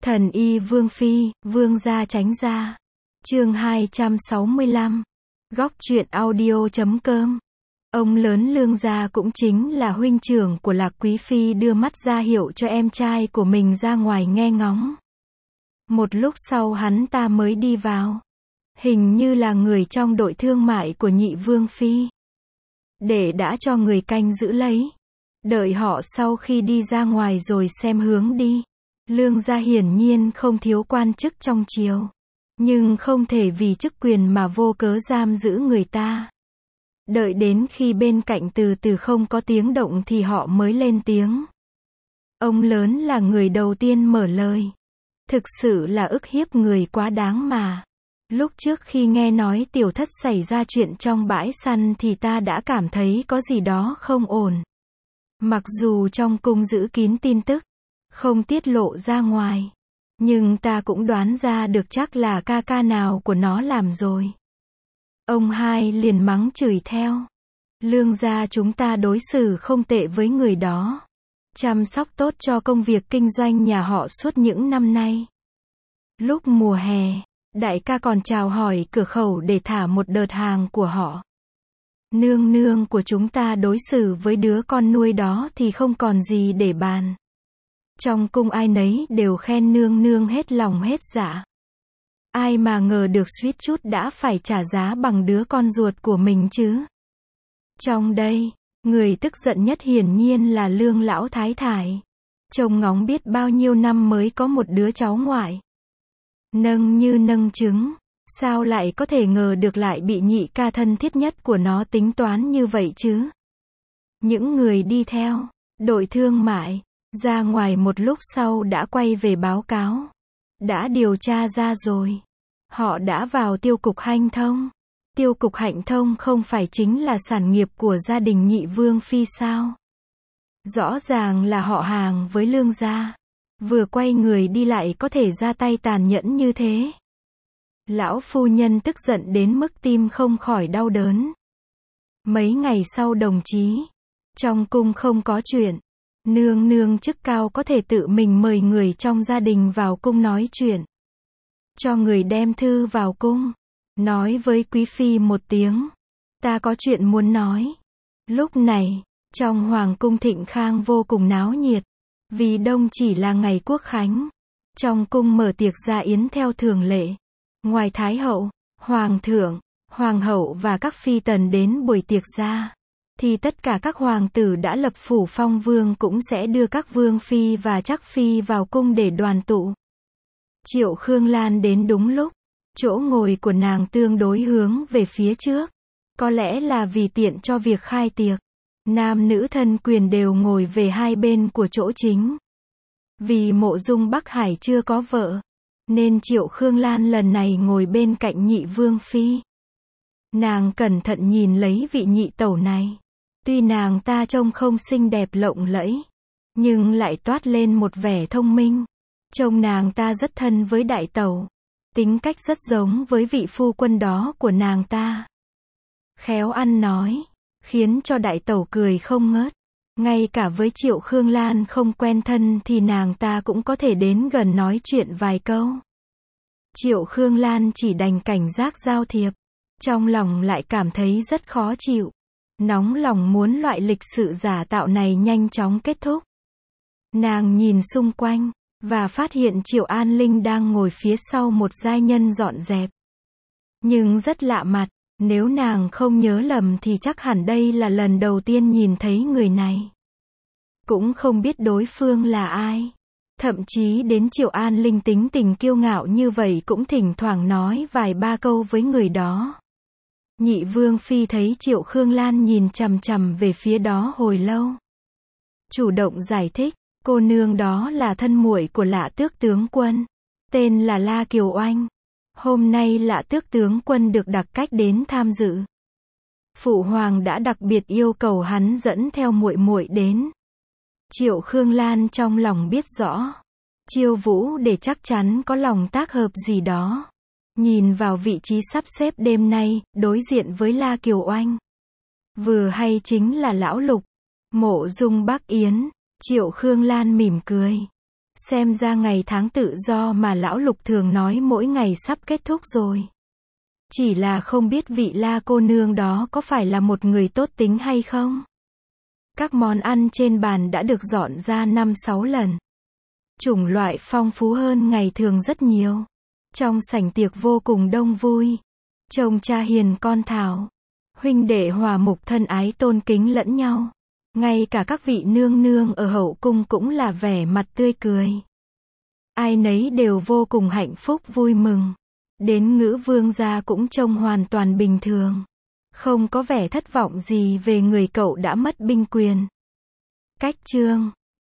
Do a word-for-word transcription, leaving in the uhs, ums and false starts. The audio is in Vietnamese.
Thần y Vương Phi, Vương gia tránh gia. Chương hai trăm sáu mươi lăm. Góc truyện audio chấm com. Ông lớn Lương gia cũng chính là huynh trưởng của Lạc Quý Phi đưa mắt ra hiệu cho em trai của mình ra ngoài nghe ngóng. Một lúc sau hắn ta mới đi vào. Hình như là người trong đội thương mại của nhị Vương Phi. Để đã cho người canh giữ lấy. Đợi họ sau khi đi ra ngoài rồi xem hướng đi. Lương gia hiển nhiên không thiếu quan chức trong triều. Nhưng không thể vì chức quyền mà vô cớ giam giữ người ta. Đợi đến khi bên cạnh từ từ không có tiếng động thì họ mới lên tiếng. Ông lớn là người đầu tiên mở lời. Thực sự là ức hiếp người quá đáng mà. Lúc trước khi nghe nói tiểu thất xảy ra chuyện trong bãi săn thì ta đã cảm thấy có gì đó không ổn. Mặc dù trong cung giữ kín tin tức, không tiết lộ ra ngoài. Nhưng ta cũng đoán ra được chắc là ca ca nào của nó làm rồi. Ông hai liền mắng chửi theo. Lương gia chúng ta đối xử không tệ với người đó. Chăm sóc tốt cho công việc kinh doanh nhà họ suốt những năm nay. Lúc mùa hè, đại ca còn chào hỏi cửa khẩu để thả một đợt hàng của họ. Nương nương của chúng ta đối xử với đứa con nuôi đó thì không còn gì để bàn. Trong cung ai nấy đều khen nương nương hết lòng hết dạ. Ai mà ngờ được suýt chút đã phải trả giá bằng đứa con ruột của mình chứ. Trong đây, người tức giận nhất hiển nhiên là Lương lão thái thái. Trông ngóng biết bao nhiêu năm mới có một đứa cháu ngoại. Nâng như nâng trứng, sao lại có thể ngờ được lại bị nhị ca thân thiết nhất của nó tính toán như vậy chứ. Những người đi theo, đội thương mại, ra ngoài một lúc sau đã quay về báo cáo. Đã điều tra ra rồi. Họ đã vào tiêu cục hanh thông. Tiêu cục hạnh thông không phải chính là sản nghiệp của gia đình nhị Vương Phi sao? Rõ ràng là họ hàng với Lương gia. Vừa quay người đi lại có thể ra tay tàn nhẫn như thế. Lão phu nhân tức giận đến mức tim không khỏi đau đớn. Mấy ngày sau đồng chí, trong cung không có chuyện. Nương nương chức cao có thể tự mình mời người trong gia đình vào cung nói chuyện. Cho người đem thư vào cung. Nói với Quý Phi một tiếng. Ta có chuyện muốn nói. Lúc này, trong Hoàng cung Thịnh Khang vô cùng náo nhiệt. Vì đông chỉ là ngày quốc khánh. Trong cung mở tiệc gia yến theo thường lệ. Ngoài Thái hậu, Hoàng thượng, Hoàng hậu và các phi tần đến buổi tiệc gia, thì tất cả các hoàng tử đã lập phủ phong vương cũng sẽ đưa các vương phi và trắc phi vào cung để đoàn tụ. Triệu Khương Lan đến đúng lúc. Chỗ ngồi của nàng tương đối hướng về phía trước. Có lẽ là vì tiện cho việc khai tiệc. Nam nữ thân quyền đều ngồi về hai bên của chỗ chính. Vì Mộ Dung Bắc Hải chưa có vợ, nên Triệu Khương Lan lần này ngồi bên cạnh nhị Vương Phi. Nàng cẩn thận nhìn lấy vị nhị tẩu này. Tuy nàng ta trông không xinh đẹp lộng lẫy, nhưng lại toát lên một vẻ thông minh. Trông nàng ta rất thân với đại tẩu. Tính cách rất giống với vị phu quân đó của nàng ta. Khéo ăn nói, khiến cho đại tẩu cười không ngớt. Ngay cả với Triệu Khương Lan không quen thân thì nàng ta cũng có thể đến gần nói chuyện vài câu. Triệu Khương Lan chỉ đành cảnh giác giao thiệp. Trong lòng lại cảm thấy rất khó chịu. Nóng lòng muốn loại lịch sự giả tạo này nhanh chóng kết thúc. Nàng nhìn xung quanh, và phát hiện Triệu An Linh đang ngồi phía sau một giai nhân dọn dẹp. Nhưng rất lạ mặt, nếu nàng không nhớ lầm thì chắc hẳn đây là lần đầu tiên nhìn thấy người này. Cũng không biết đối phương là ai. Thậm chí đến Triệu An Linh tính tình kiêu ngạo như vậy cũng thỉnh thoảng nói vài ba câu với người đó. Nhị Vương Phi thấy Triệu Khương Lan nhìn chằm chằm về phía đó hồi lâu. Chủ động giải thích. Cô nương đó là thân muội của Lạ Tước tướng quân. Tên là La Kiều Oanh. Hôm nay Lạ Tước tướng quân được đặc cách đến tham dự. Phụ hoàng đã đặc biệt yêu cầu hắn dẫn theo muội muội đến. Triệu Khương Lan trong lòng biết rõ. Chiêu Vũ để chắc chắn có lòng tác hợp gì đó. Nhìn vào vị trí sắp xếp đêm nay, đối diện với La Kiều Oanh. Vừa hay chính là Lão Lục, Mộ Dung Bắc Yến. Triệu Khương Lan mỉm cười. Xem ra ngày tháng tự do mà lão Lục thường nói mỗi ngày sắp kết thúc rồi. Chỉ là không biết vị La cô nương đó có phải là một người tốt tính hay không? Các món ăn trên bàn đã được dọn ra năm sáu lần. Chủng loại phong phú hơn ngày thường rất nhiều. Trong sảnh tiệc vô cùng đông vui. Chồng cha hiền con thảo. Huynh đệ hòa mục thân ái tôn kính lẫn nhau. Ngay cả các vị nương nương ở hậu cung cũng là vẻ mặt tươi cười. Ai nấy đều vô cùng hạnh phúc vui mừng. Đến Ngữ vương gia cũng trông hoàn toàn bình thường. Không có vẻ thất vọng gì về người cậu đã mất binh quyền. Cách chương